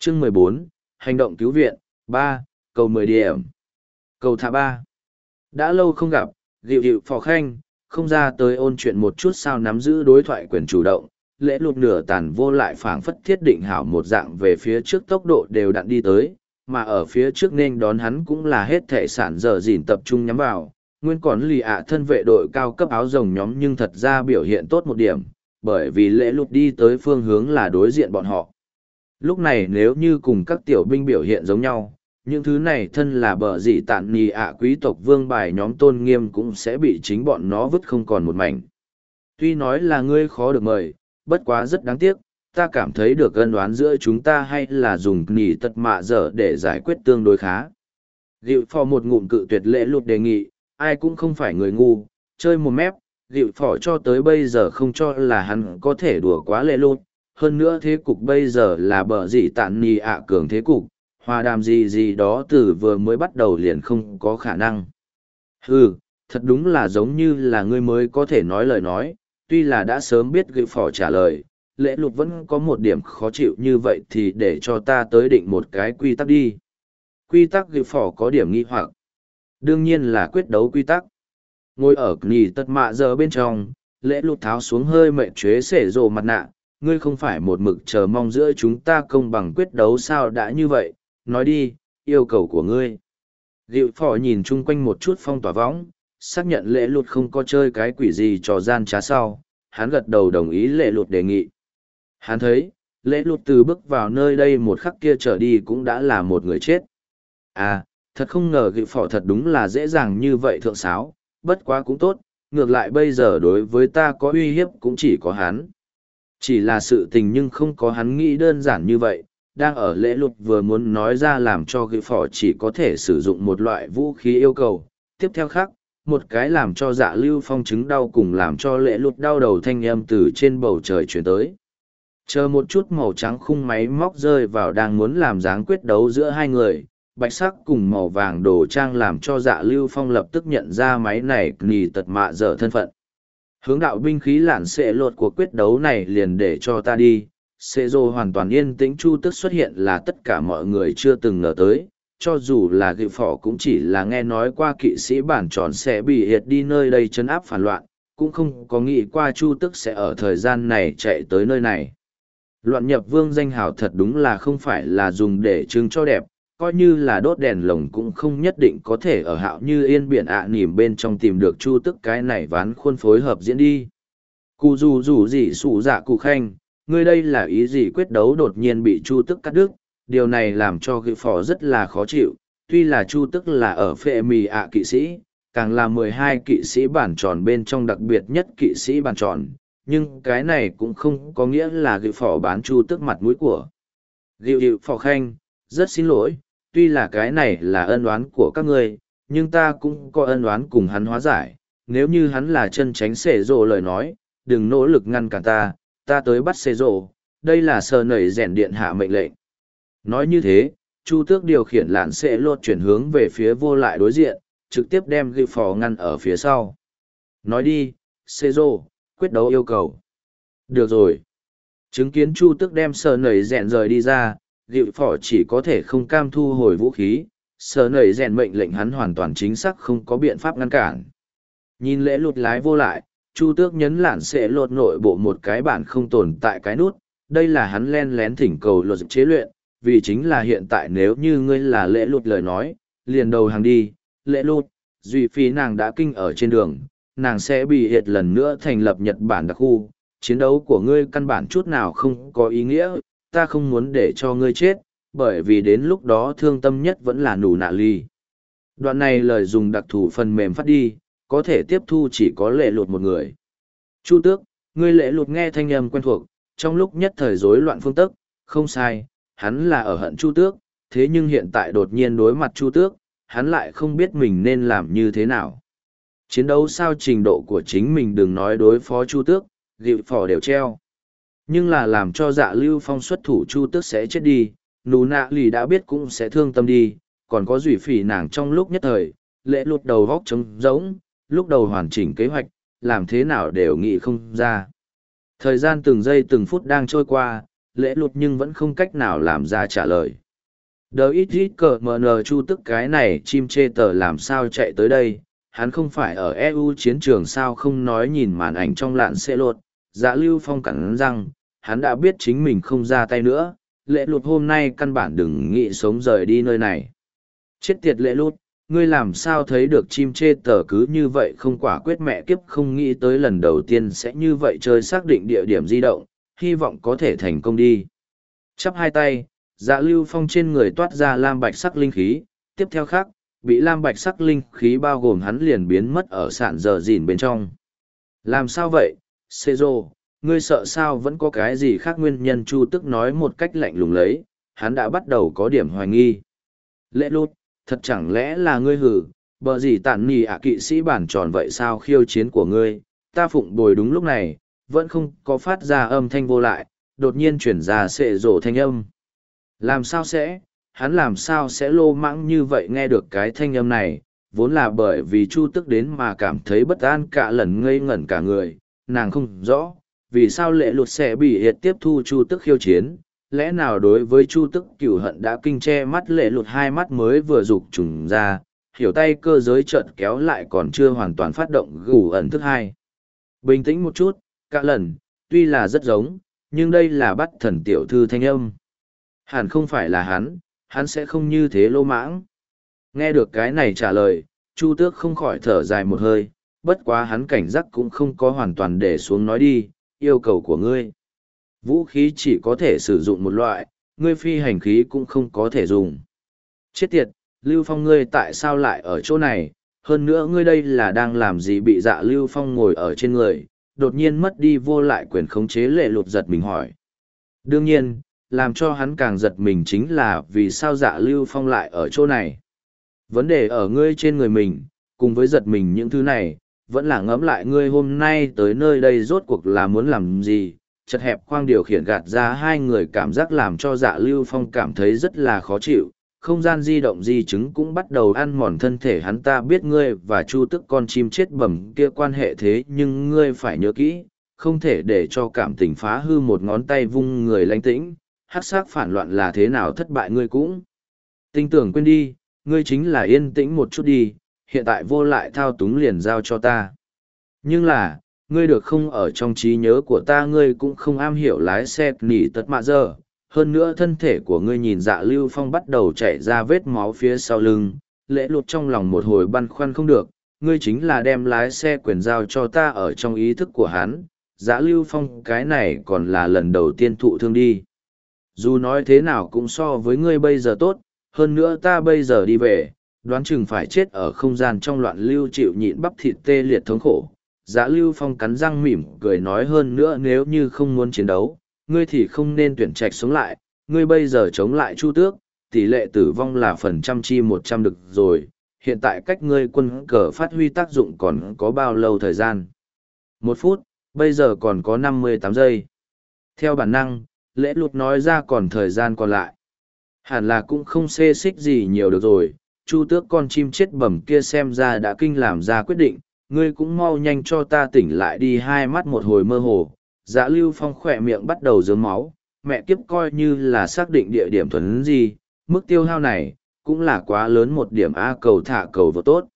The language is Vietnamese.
Chương 14, hành động cứu viện, 3, cầu 10 điểm. Cầu thả 3. Đã lâu không gặp, dịu dịu phò khanh, không ra tới ôn chuyện một chút sao nắm giữ đối thoại quyền chủ động, lễ lụt nửa tàn vô lại phảng phất thiết định hảo một dạng về phía trước tốc độ đều đặn đi tới, mà ở phía trước nên đón hắn cũng là hết thể sản dở dỉn tập trung nhắm vào, nguyên còn lì ạ thân vệ đội cao cấp áo rồng nhóm nhưng thật ra biểu hiện tốt một điểm, bởi vì lễ lụt đi tới phương hướng là đối diện bọn họ. Lúc này nếu như cùng các tiểu binh biểu hiện giống nhau, những thứ này thân là bờ dị tạn nì ạ quý tộc vương bài nhóm tôn nghiêm cũng sẽ bị chính bọn nó vứt không còn một mảnh. Tuy nói là ngươi khó được mời, bất quá rất đáng tiếc, ta cảm thấy được ân oán giữa chúng ta hay là dùng nỉ tật mạ dở để giải quyết tương đối khá. Dịu phò một ngụm cự tuyệt lễ lụt đề nghị, ai cũng không phải người ngu, chơi một mép, dịu phò cho tới bây giờ không cho là hắn có thể đùa quá lễ lụt. Hơn nữa thế cục bây giờ là bờ dị tạn nì ạ cường thế cục, hòa đàm gì gì đó từ vừa mới bắt đầu liền không có khả năng. Thật đúng là giống như là ngươi mới có thể nói lời nói, tuy là đã sớm biết gửi phỏ trả lời, lễ lục vẫn có một điểm khó chịu như vậy thì để cho ta tới định một cái quy tắc đi. Quy tắc gửi phỏ có điểm nghi hoặc. Đương nhiên là quyết đấu quy tắc. Ngồi ở nì tật mạ giờ bên trong, lễ lục tháo xuống hơi mệnh chế xể rồ mặt nạ, ngươi không phải một mực chờ mong giữa chúng ta công bằng quyết đấu sao đã như vậy, nói đi, yêu cầu của ngươi. Dịu phỏ nhìn chung quanh một chút phong tỏa võng, xác nhận lễ lụt không có chơi cái quỷ gì trò gian trá sau, hắn gật đầu đồng ý lễ lụt đề nghị. Hắn thấy, lễ lụt từ bước vào nơi đây một khắc kia trở đi cũng đã là một người chết. À, thật không ngờ dịu phỏ thật đúng là dễ dàng như vậy thượng sáo, bất quá cũng tốt, ngược lại bây giờ đối với ta có uy hiếp cũng chỉ có hắn. Chỉ là sự tình nhưng không có hắn nghĩ đơn giản như vậy, đang ở lễ lụt vừa muốn nói ra làm cho ghi phỏ chỉ có thể sử dụng một loại vũ khí yêu cầu. Tiếp theo khác, một cái làm cho dạ lưu phong chứng đau cùng làm cho lễ lụt đau đầu thanh âm từ trên bầu trời chuyển tới. Chờ một chút màu trắng khung máy móc rơi vào đang muốn làm dáng quyết đấu giữa hai người, bạch sắc cùng màu vàng đồ trang làm cho dạ lưu phong lập tức nhận ra máy này nì tật mạ dở thân phận. Hướng đạo binh khí lạn xệ lột của quyết đấu này liền để cho ta đi. Xê rô hoàn toàn yên tĩnh chu tức xuất hiện là tất cả mọi người chưa từng ngờ tới, cho dù là gịu phỏ cũng chỉ là nghe nói qua kỵ sĩ bản tròn sẽ bị hiệt đi nơi đây chấn áp phản loạn, cũng không có nghĩ qua chu tức sẽ ở thời gian này chạy tới nơi này. Loạn nhập vương danh hào thật đúng là không phải là dùng để trưng cho đẹp, coi như là đốt đèn lồng cũng không nhất định có thể ở hạo như yên biển nỉm bên trong tìm được chu tức cái này ván khuôn phối hợp diễn đi. Cụ dù dù gì sụ dạ cụ khanh, ngươi đây là ý gì quyết đấu đột nhiên bị chu tức cắt đứt, điều này làm cho ghi phò rất là khó chịu, tuy là chu tức là ở phệ mì ạ kỵ sĩ, càng là 12 kỵ sĩ bản tròn bên trong đặc biệt nhất kỵ sĩ bản tròn, nhưng cái này cũng không có nghĩa là ghi phò bán chu tức mặt mũi của. Ghi hiệu phò khanh, rất xin lỗi, tuy là cái này là ân oán của các ngươi, nhưng ta cũng có ân oán cùng hắn hóa giải, nếu như hắn là chân tránh xể rộ lời nói, đừng nỗ lực ngăn cản ta tới bắt xê rộ, đây là sờ nẩy rèn điện hạ mệnh lệnh. Nói như thế, chu tước điều khiển lạn sẽ lột chuyển hướng về phía vô lại đối diện, trực tiếp đem ghi phò ngăn ở phía sau. Nói đi, xê rộ, quyết đấu yêu cầu. Được rồi. Chứng kiến chu tước đem sờ nẩy rèn rời đi ra, ghi phò chỉ có thể không cam thu hồi vũ khí, sờ nẩy rèn mệnh lệnh hắn hoàn toàn chính xác không có biện pháp ngăn cản. Nhìn lễ lụt lái vô lại, chu tước nhấn lạn sẽ lột nội bộ một cái bản không tồn tại cái nút, đây là hắn len lén thỉnh cầu luật chế luyện, vì chính là hiện tại nếu như ngươi là lễ lụt lời nói, liền đầu hàng đi, lễ lụt, duy phi nàng đã kinh ở trên đường, nàng sẽ bị hiệt lần nữa thành lập Nhật Bản đặc khu, chiến đấu của ngươi căn bản chút nào không có ý nghĩa, ta không muốn để cho ngươi chết, bởi vì đến lúc đó thương tâm nhất vẫn là nụ nạ ly. Đoạn này lời dùng đặc thù phần mềm phát đi, có thể tiếp thu chỉ có lễ lụt một người. Chu tước, ngươi lễ lụt nghe thanh âm quen thuộc, trong lúc nhất thời rối loạn phương tức, không sai, hắn là ở hận chu tước, thế nhưng hiện tại đột nhiên đối mặt chu tước, hắn lại không biết mình nên làm như thế nào. Chiến đấu sao trình độ của chính mình đừng nói đối phó chu tước, dịu phỏ đều treo. Nhưng là làm cho dạ lưu phong xuất thủ chu tước sẽ chết đi, nụ nạ lì đã biết cũng sẽ thương tâm đi, còn có dùy phỉ nàng trong lúc nhất thời, lễ lụt đầu vóc trống rỗng, lúc đầu hoàn chỉnh kế hoạch, làm thế nào đều nghĩ không ra. Thời gian từng giây từng phút đang trôi qua, lễ lụt nhưng vẫn không cách nào làm ra trả lời. Đờ ít ít cờ mờ nờ chu tức cái này chim chê tờ làm sao chạy tới đây, hắn không phải ở EU chiến trường sao không nói nhìn màn ảnh trong lạn xe lột, dạ Lưu Phong cắn răng, hắn đã biết chính mình không ra tay nữa, lễ lụt hôm nay căn bản đừng nghĩ sống rời đi nơi này. Chết tiệt lễ lụt, ngươi làm sao thấy được chim chê tờ cứ như vậy không quả quyết mẹ kiếp không nghĩ tới lần đầu tiên sẽ như vậy chơi xác định địa điểm di động, hy vọng có thể thành công đi. Chắp hai tay, dạ Lưu Phong trên người toát ra lam bạch sắc linh khí, tiếp theo khác, bị lam bạch sắc linh khí bao gồm hắn liền biến mất ở sạn giờ dìn bên trong. Làm sao vậy, Cezro, ngươi sợ sao vẫn có cái gì khác nguyên nhân Chu Tức nói một cách lạnh lùng lấy, hắn đã bắt đầu có điểm hoài nghi. Lễ lút, thật chẳng lẽ là ngươi hử, bờ gì tản nì kỵ sĩ bản tròn vậy sao khiêu chiến của ngươi, ta phụng bồi đúng lúc này, vẫn không có phát ra âm thanh vô lại, đột nhiên chuyển ra sệ rổ thanh âm. Làm sao sẽ, hắn làm sao sẽ lô mãng như vậy nghe được cái thanh âm này, vốn là bởi vì Chu Tức đến mà cảm thấy bất an cả lần ngây ngẩn cả người, nàng không rõ, vì sao lệ lụt sẽ bị hiệt tiếp thu Chu Tức khiêu chiến, lẽ nào đối với Chu Tức cửu hận đã kinh che mắt lệ lụt hai mắt mới vừa rục trùng ra, hiểu tay cơ giới chợt kéo lại còn chưa hoàn toàn phát động gù ẩn thức hai. Bình tĩnh một chút, cả lần, tuy là rất giống, nhưng đây là bắt thần tiểu thư thanh âm. Hẳn không phải là hắn sẽ không như thế lô mãng. Nghe được cái này trả lời, Chu Tước không khỏi thở dài một hơi, bất quá hắn cảnh giác cũng không có hoàn toàn để xuống nói đi, yêu cầu của ngươi. Vũ khí chỉ có thể sử dụng một loại, ngươi phi hành khí cũng không có thể dùng. Chết tiệt, Lưu Phong ngươi tại sao lại ở chỗ này, hơn nữa ngươi đây là đang làm gì bị dạ Lưu Phong ngồi ở trên người, đột nhiên mất đi vô lại quyền khống chế lệ lụt giật mình hỏi. Đương nhiên, làm cho hắn càng giật mình chính là vì sao dạ Lưu Phong lại ở chỗ này. Vấn đề ở ngươi trên người mình, cùng với giật mình những thứ này, vẫn là ngẫm lại ngươi hôm nay tới nơi đây rốt cuộc là muốn làm gì, chật hẹp khoang điều khiển gạt ra hai người cảm giác làm cho dạ Lưu Phong cảm thấy rất là khó chịu, không gian di động di chứng cũng bắt đầu ăn mòn thân thể hắn ta biết ngươi và Chu Tức con chim chết bẩm kia quan hệ thế nhưng ngươi phải nhớ kỹ, không thể để cho cảm tình phá hư một ngón tay vung người lánh tĩnh, hắc sắc phản loạn là thế nào thất bại ngươi cũng. Tinh tưởng quên đi, ngươi chính là yên tĩnh một chút đi, hiện tại vô lại thao túng liền giao cho ta. Nhưng là, ngươi được không ở trong trí nhớ của ta ngươi cũng không am hiểu lái xe nỉ tật mạ giờ. Hơn nữa thân thể của ngươi nhìn dạ Lưu Phong bắt đầu chảy ra vết máu phía sau lưng, lễ lụt trong lòng một hồi băn khoăn không được, ngươi chính là đem lái xe quyền giao cho ta ở trong ý thức của hắn, dạ Lưu Phong cái này còn là lần đầu tiên thụ thương đi. Dù nói thế nào cũng so với ngươi bây giờ tốt, hơn nữa ta bây giờ đi về, đoán chừng phải chết ở không gian trong loạn lưu chịu nhịn bắp thịt tê liệt thống khổ. Dạ Lưu Phong cắn răng mỉm cười nói hơn nữa nếu như không muốn chiến đấu, ngươi thì không nên tuyển trạch sống lại, ngươi bây giờ chống lại Chu Tước, tỷ lệ tử vong là phần trăm chi 100 được rồi, hiện tại cách ngươi quân cờ phát huy tác dụng còn có bao lâu thời gian? 1 phút, bây giờ còn có 58 giây. Theo bản năng, lễ lụt nói ra còn thời gian còn lại. Hẳn là cũng không xê xích gì nhiều được rồi, Chu Tước con chim chết bẩm kia xem ra đã kinh làm ra quyết định, ngươi cũng mau nhanh cho ta tỉnh lại đi hai mắt một hồi mơ hồ. Dạ Lưu Phong khỏe miệng bắt đầu rớm máu, mẹ kiếp coi như là xác định địa điểm thuần gì, mức tiêu hao này, cũng là quá lớn một điểm A cầu thả cầu vô tốt.